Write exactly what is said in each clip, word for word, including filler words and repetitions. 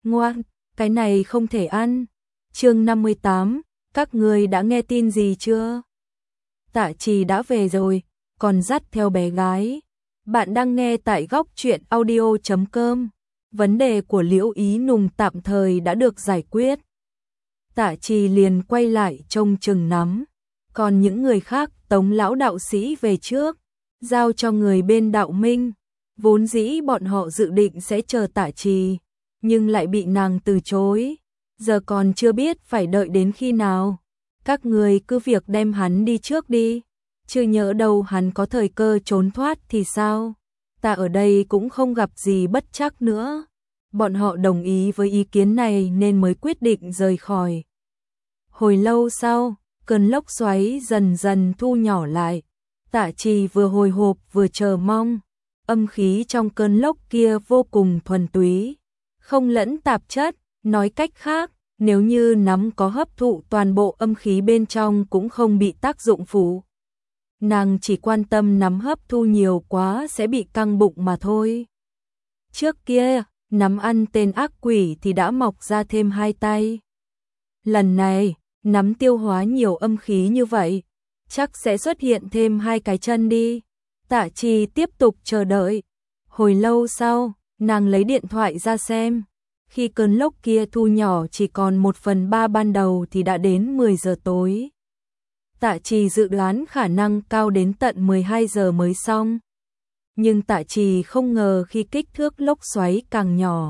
Ngoan, cái này không thể ăn. Chương năm mươi tám, các ngươi đã nghe tin gì chưa? Tạ Trì đã về rồi, còn dắt theo bé gái. Bạn đang nghe tại góc truyện audio chấm com. Vấn đề của Liễu Ý Nùng tạm thời đã được giải quyết. Tạ Trì liền quay lại trông chừng nắm. Còn những người khác tống lão đạo sĩ về trước, giao cho người bên đạo minh. Vốn dĩ bọn họ dự định sẽ chờ Tạ Trì, nhưng lại bị nàng từ chối. Giờ còn chưa biết phải đợi đến khi nào. Các người cứ việc đem hắn đi trước đi, chứ nhỡ đâu hắn có thời cơ trốn thoát thì sao? Ta ở đây cũng không gặp gì bất trắc nữa. Bọn họ đồng ý với ý kiến này nên mới quyết định rời khỏi. Hồi lâu sau, cơn lốc xoáy dần dần thu nhỏ lại. Tạ Trì vừa hồi hộp vừa chờ mong. Âm khí trong cơn lốc kia vô cùng thuần túy, không lẫn tạp chất. Nói cách khác, nếu như nắm có hấp thụ toàn bộ âm khí bên trong cũng không bị tác dụng phụ. Nàng chỉ quan tâm nắm hấp thu nhiều quá sẽ bị căng bụng mà thôi. Trước kia, nắm ăn tên ác quỷ thì đã mọc ra thêm hai tay. Lần này, nắm tiêu hóa nhiều âm khí như vậy, chắc sẽ xuất hiện thêm hai cái chân đi. Tạ Trì tiếp tục chờ đợi. Hồi lâu sau, nàng lấy điện thoại ra xem. Khi cơn lốc kia thu nhỏ chỉ còn một phần ba ban đầu thì đã đến mười giờ tối. Tạ Trì dự đoán khả năng cao đến tận mười hai giờ mới xong. Nhưng Tạ Trì không ngờ khi kích thước lốc xoáy càng nhỏ,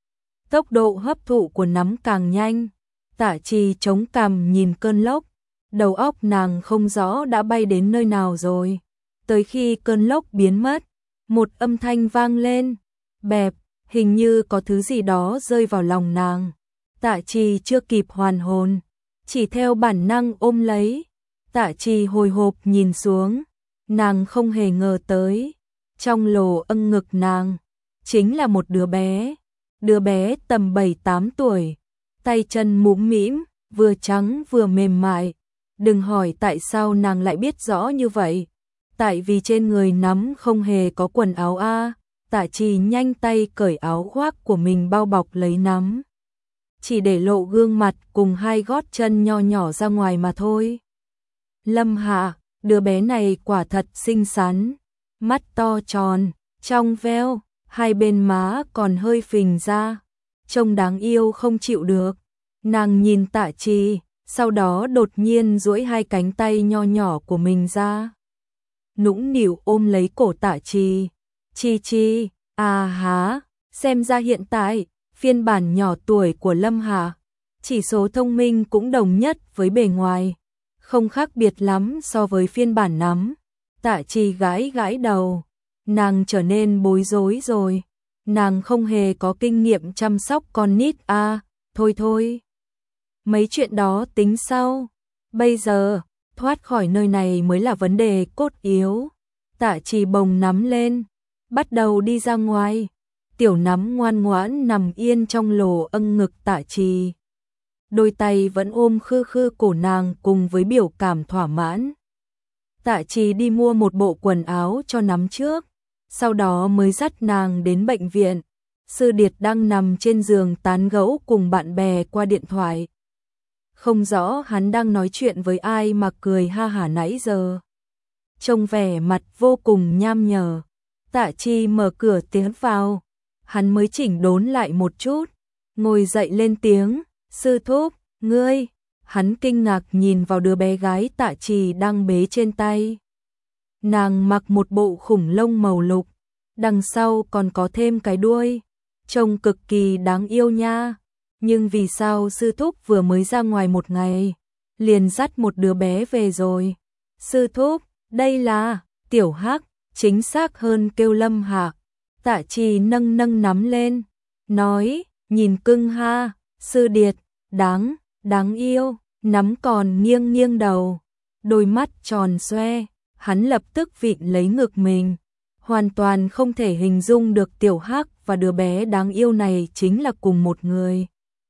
tốc độ hấp thụ của nắm càng nhanh. Tạ Trì chống cằm nhìn cơn lốc, đầu óc nàng không rõ đã bay đến nơi nào rồi. Tới khi cơn lốc biến mất, một âm thanh vang lên, bẹp, hình như có thứ gì đó rơi vào lòng nàng. Tạ Trì chưa kịp hoàn hồn, chỉ theo bản năng ôm lấy. Tạ Trì hồi hộp nhìn xuống, nàng không hề ngờ tới, trong lỗ âng ngực nàng chính là một đứa bé. Đứa bé tầm bảy tám tuổi, tay chân mũm mĩm, vừa trắng vừa mềm mại. Đừng hỏi tại sao nàng lại biết rõ như vậy. Tại vì trên người nắm không hề có quần áo a. Tạ Trì nhanh tay cởi áo khoác của mình bao bọc lấy nắm, chỉ để lộ gương mặt cùng hai gót chân nho nhỏ ra ngoài mà thôi. Lâm Hạ, đứa bé này quả thật xinh xắn, mắt to tròn, trong veo, hai bên má còn hơi phình ra, trông đáng yêu không chịu được. Nàng nhìn Tạ Trì, sau đó đột nhiên duỗi hai cánh tay nho nhỏ của mình ra, nũng nịu ôm lấy cổ Tạ Trì. Chi Chi, à há, xem ra hiện tại, phiên bản nhỏ tuổi của Lâm Hạ, chỉ số thông minh cũng đồng nhất với bề ngoài, không khác biệt lắm so với phiên bản nắm. Tạ Trì gãi gãi đầu, nàng trở nên bối rối rồi, nàng không hề có kinh nghiệm chăm sóc con nít à, thôi thôi. Mấy chuyện đó tính sau, bây giờ, thoát khỏi nơi này mới là vấn đề cốt yếu. Tạ Trì bồng nắm lên, bắt đầu đi ra ngoài. Tiểu nắm ngoan ngoãn nằm yên trong lỗ âng ngực Tạ Trì, đôi tay vẫn ôm khư khư cổ nàng cùng với biểu cảm thỏa mãn. Tạ Trì đi mua một bộ quần áo cho nắm trước, sau đó mới dắt nàng đến bệnh viện. Sư Điệt đang nằm trên giường tán gẫu cùng bạn bè qua điện thoại. Không rõ hắn đang nói chuyện với ai mà cười ha hả nãy giờ, trông vẻ mặt vô cùng nham nhở. Tạ Trì mở cửa tiến vào, hắn mới chỉnh đốn lại một chút, ngồi dậy lên tiếng, sư thúc, ngươi. Hắn kinh ngạc nhìn vào đứa bé gái Tạ Trì đang bế trên tay. Nàng mặc một bộ khủng lông màu lục, đằng sau còn có thêm cái đuôi, trông cực kỳ đáng yêu nha. Nhưng vì sao sư thúc vừa mới ra ngoài một ngày, liền dắt một đứa bé về rồi? Sư thúc, đây là Tiểu Hắc. Chính xác hơn kêu Lâm Hạ. Tạ Trì nâng nâng nắm lên, nói, nhìn cưng ha, sư điệt, đáng, đáng yêu. Nắm còn nghiêng nghiêng đầu, đôi mắt tròn xoe, hắn lập tức vịn lấy ngực mình. Hoàn toàn không thể hình dung được Tiểu Hắc và đứa bé đáng yêu này chính là cùng một người.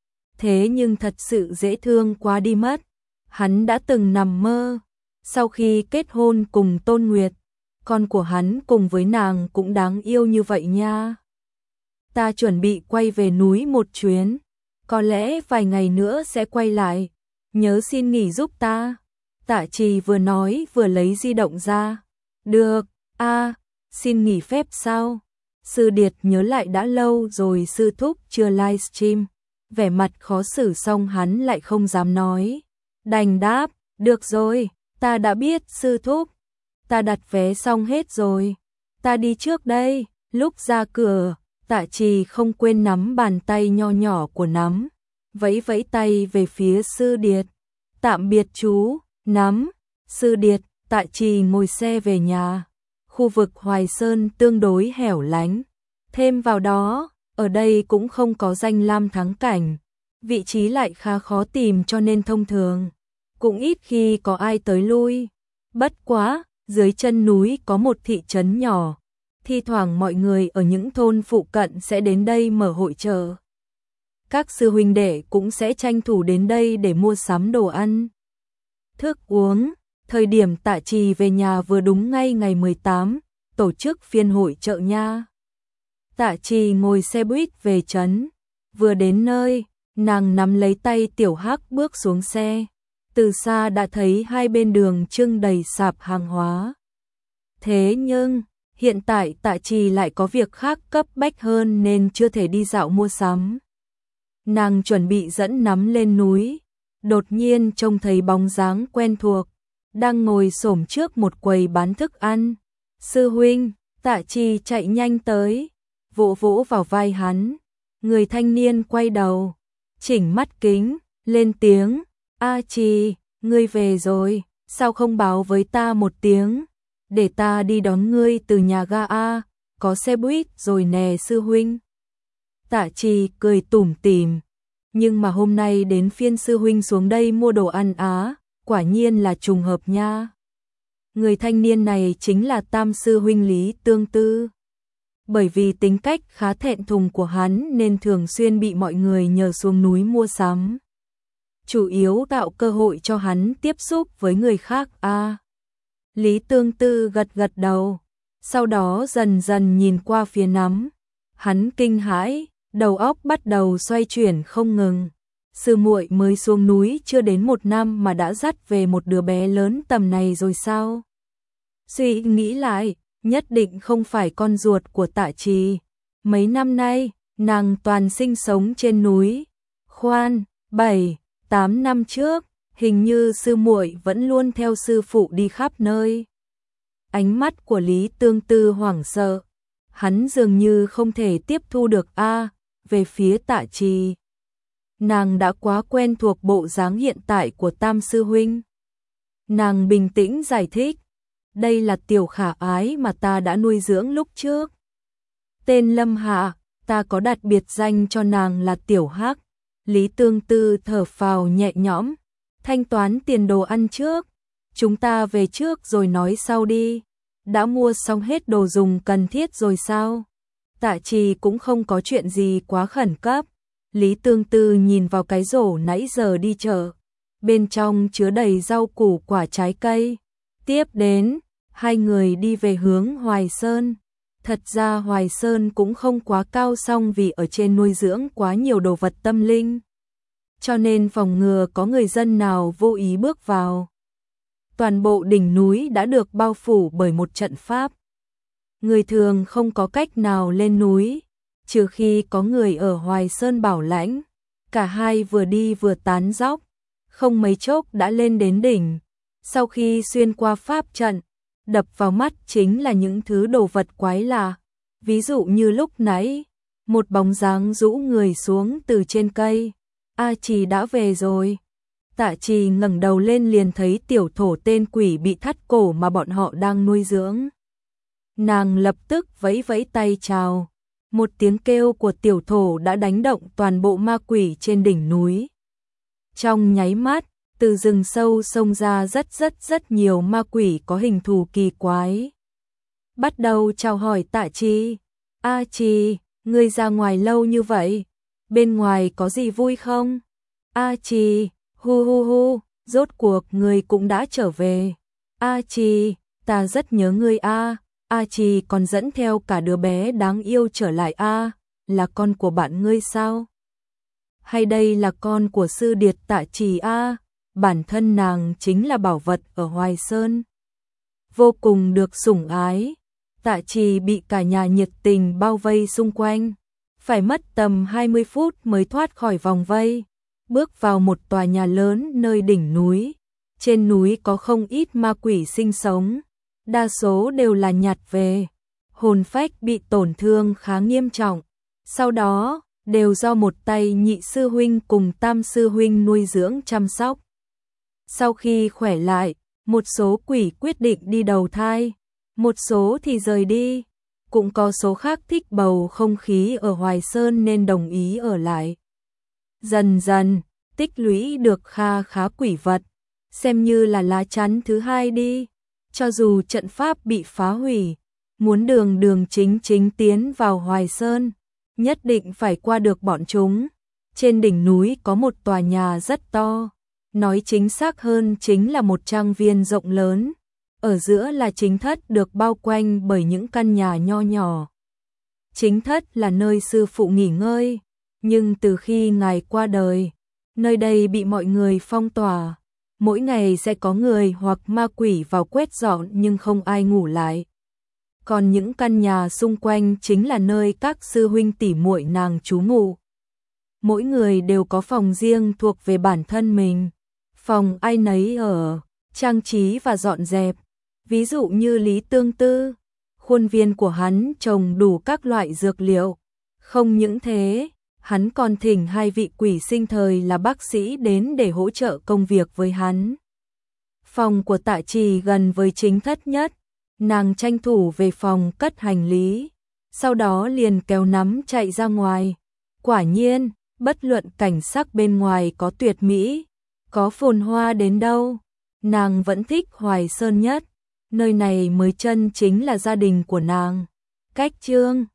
Thế nhưng thật sự dễ thương quá đi mất. Hắn đã từng nằm mơ, sau khi kết hôn cùng Tôn Nguyệt, con của hắn cùng với nàng cũng đáng yêu như vậy nha. ta chuẩn bị quay về núi một chuyến, có lẽ vài ngày nữa sẽ quay lại, nhớ xin nghỉ giúp ta. Tạ Trì vừa nói vừa lấy di động ra. Được, a, xin nghỉ phép sao? Sư Điệt nhớ lại đã lâu rồi sư thúc chưa livestream, vẻ mặt khó xử xong hắn lại không dám nói. Đành đáp, được rồi, ta đã biết sư thúc, ta đặt vé xong hết rồi, ta đi trước đây. Lúc ra cửa, Tạ Trì không quên nắm bàn tay nho nhỏ của nắm, vẫy vẫy tay về phía sư Điệt. Tạm biệt chú, nắm. Sư Điệt, Tạ Trì ngồi xe về nhà. Khu vực Hoài Sơn tương đối hẻo lánh, thêm vào đó, ở đây cũng không có danh lam thắng cảnh, vị trí lại khá khó tìm cho nên thông thường cũng ít khi có ai tới lui. Bất quá, dưới chân núi có một thị trấn nhỏ, thi thoảng mọi người ở những thôn phụ cận sẽ đến đây mở hội chợ. Các sư huynh đệ cũng sẽ tranh thủ đến đây để mua sắm đồ ăn, thức uống. Thời điểm Tạ Trì về nhà vừa đúng ngay ngày mười tám, tổ chức phiên hội chợ nha. Tạ Trì ngồi xe buýt về trấn, vừa đến nơi, nàng nắm lấy tay Tiểu Hắc bước xuống xe. Từ xa đã thấy hai bên đường trưng đầy sạp hàng hóa. Thế nhưng, hiện tại Tạ Trì lại có việc khác cấp bách hơn nên chưa thể đi dạo mua sắm. Nàng chuẩn bị dẫn nắm lên núi, đột nhiên trông thấy bóng dáng quen thuộc, đang ngồi xổm trước một quầy bán thức ăn. Sư huynh, Tạ Trì chạy nhanh tới, vỗ vỗ vào vai hắn. Người thanh niên quay đầu, chỉnh mắt kính, lên tiếng, A Trì, ngươi về rồi, sao không báo với ta một tiếng, để ta đi đón ngươi từ nhà ga A, có xe buýt rồi nè sư huynh. Tạ Trì cười tủm tỉm, nhưng mà hôm nay đến phiên sư huynh xuống đây mua đồ ăn á, quả nhiên là trùng hợp nha. Người thanh niên này chính là tam sư huynh Lý Tương Tư. Bởi vì tính cách khá thẹn thùng của hắn nên thường xuyên bị mọi người nhờ xuống núi mua sắm. Chủ yếu tạo cơ hội cho hắn tiếp xúc với người khác a. À, Lý Tương Tư gật gật đầu, sau đó dần dần nhìn qua phía nắm. Hắn kinh hãi, đầu óc bắt đầu xoay chuyển không ngừng. Sư muội mới xuống núi chưa đến một năm mà đã dắt về một đứa bé lớn tầm này rồi sao? Suy nghĩ lại, nhất định không phải con ruột của Tạ Trì. Mấy năm nay, nàng toàn sinh sống trên núi. Khoan, bảy, tám năm trước, hình như sư muội vẫn luôn theo sư phụ đi khắp nơi. Ánh mắt của Lý Tương Tư hoảng sợ. Hắn dường như không thể tiếp thu được a, về phía Tạ Trì. Nàng đã quá quen thuộc bộ dáng hiện tại của tam sư huynh. Nàng bình tĩnh giải thích, đây là tiểu khả ái mà ta đã nuôi dưỡng lúc trước. Tên Lâm Hạ, ta có đặt biệt danh cho nàng là Tiểu Hắc. Lý Tương Tư thở phào nhẹ nhõm, thanh toán tiền đồ ăn trước, chúng ta về trước rồi nói sau đi. Đã mua xong hết đồ dùng cần thiết rồi sao? Tạ Trì cũng không có chuyện gì quá khẩn cấp. Lý Tương Tư nhìn vào cái rổ nãy giờ đi chợ, bên trong chứa đầy rau củ quả trái cây. Tiếp đến, hai người đi về hướng Hoài Sơn. Thật ra Hoài Sơn cũng không quá cao song vì ở trên nuôi dưỡng quá nhiều đồ vật tâm linh, cho nên phòng ngừa có người dân nào vô ý bước vào. Toàn bộ đỉnh núi đã được bao phủ bởi một trận pháp. Người thường không có cách nào lên núi, trừ khi có người ở Hoài Sơn bảo lãnh. Cả hai vừa đi vừa tán dóc, không mấy chốc đã lên đến đỉnh. Sau khi xuyên qua pháp trận, đập vào mắt chính là những thứ đồ vật quái lạ. Ví dụ như lúc nãy, một bóng dáng rũ người xuống từ trên cây. A Trì đã về rồi. Tạ Trì ngẩng đầu lên liền thấy tiểu thổ tên quỷ bị thắt cổ mà bọn họ đang nuôi dưỡng. Nàng lập tức vẫy vẫy tay chào. Một tiếng kêu của tiểu thổ đã đánh động toàn bộ ma quỷ trên đỉnh núi. Trong nháy mắt, từ rừng sâu xông ra rất rất rất nhiều ma quỷ có hình thù kỳ quái. Bắt đầu chào hỏi Tạ Trì. A Trì, ngươi ra ngoài lâu như vậy, bên ngoài có gì vui không? A Trì, hu hu hu, rốt cuộc ngươi cũng đã trở về. A Trì, ta rất nhớ ngươi a. A Trì còn dẫn theo cả đứa bé đáng yêu trở lại a. là con của bạn ngươi sao? Hay đây là con của sư điệt Tạ Trì a? Bản thân nàng chính là bảo vật ở Hoài Sơn. Vô cùng được sủng ái, Tạ Trì bị cả nhà nhiệt tình bao vây xung quanh. Phải mất tầm hai mươi phút mới thoát khỏi vòng vây, bước vào một tòa nhà lớn nơi đỉnh núi. Trên núi có không ít ma quỷ sinh sống, đa số đều là nhặt về, hồn phách bị tổn thương khá nghiêm trọng. Sau đó, đều do một tay nhị sư huynh cùng tam sư huynh nuôi dưỡng chăm sóc. Sau khi khỏe lại, một số quỷ quyết định đi đầu thai, một số thì rời đi, cũng có số khác thích bầu không khí ở Hoài Sơn nên đồng ý ở lại. Dần dần, tích lũy được kha khá quỷ vật, xem như là lá chắn thứ hai đi. Cho dù trận pháp bị phá hủy, muốn đường đường chính chính tiến vào Hoài Sơn, nhất định phải qua được bọn chúng. Trên đỉnh núi có một tòa nhà rất to, nói chính xác hơn chính là một trang viên rộng lớn. Ở giữa là chính thất được bao quanh bởi những căn nhà nho nhỏ. Chính thất là nơi sư phụ nghỉ ngơi, nhưng từ khi ngài qua đời, nơi đây bị mọi người phong tỏa. Mỗi ngày sẽ có người hoặc ma quỷ vào quét dọn nhưng không ai ngủ lại. Còn những căn nhà xung quanh chính là nơi các sư huynh tỷ muội nàng trú ngụ. Mỗi người đều có phòng riêng thuộc về bản thân mình. Phòng ai nấy ở, trang trí và dọn dẹp. Ví dụ như Lý Tương Tư, khuôn viên của hắn trồng đủ các loại dược liệu. Không những thế, hắn còn thỉnh hai vị quỷ sinh thời là bác sĩ đến để hỗ trợ công việc với hắn. Phòng của Tạ Trì gần với chính thất nhất, nàng tranh thủ về phòng cất hành lý, sau đó liền kéo nắm chạy ra ngoài. Quả nhiên, bất luận cảnh sắc bên ngoài có tuyệt mỹ, có phồn hoa đến đâu, nàng vẫn thích Hoài Sơn nhất. Nơi này mới chân chính là gia đình của nàng. Cách chương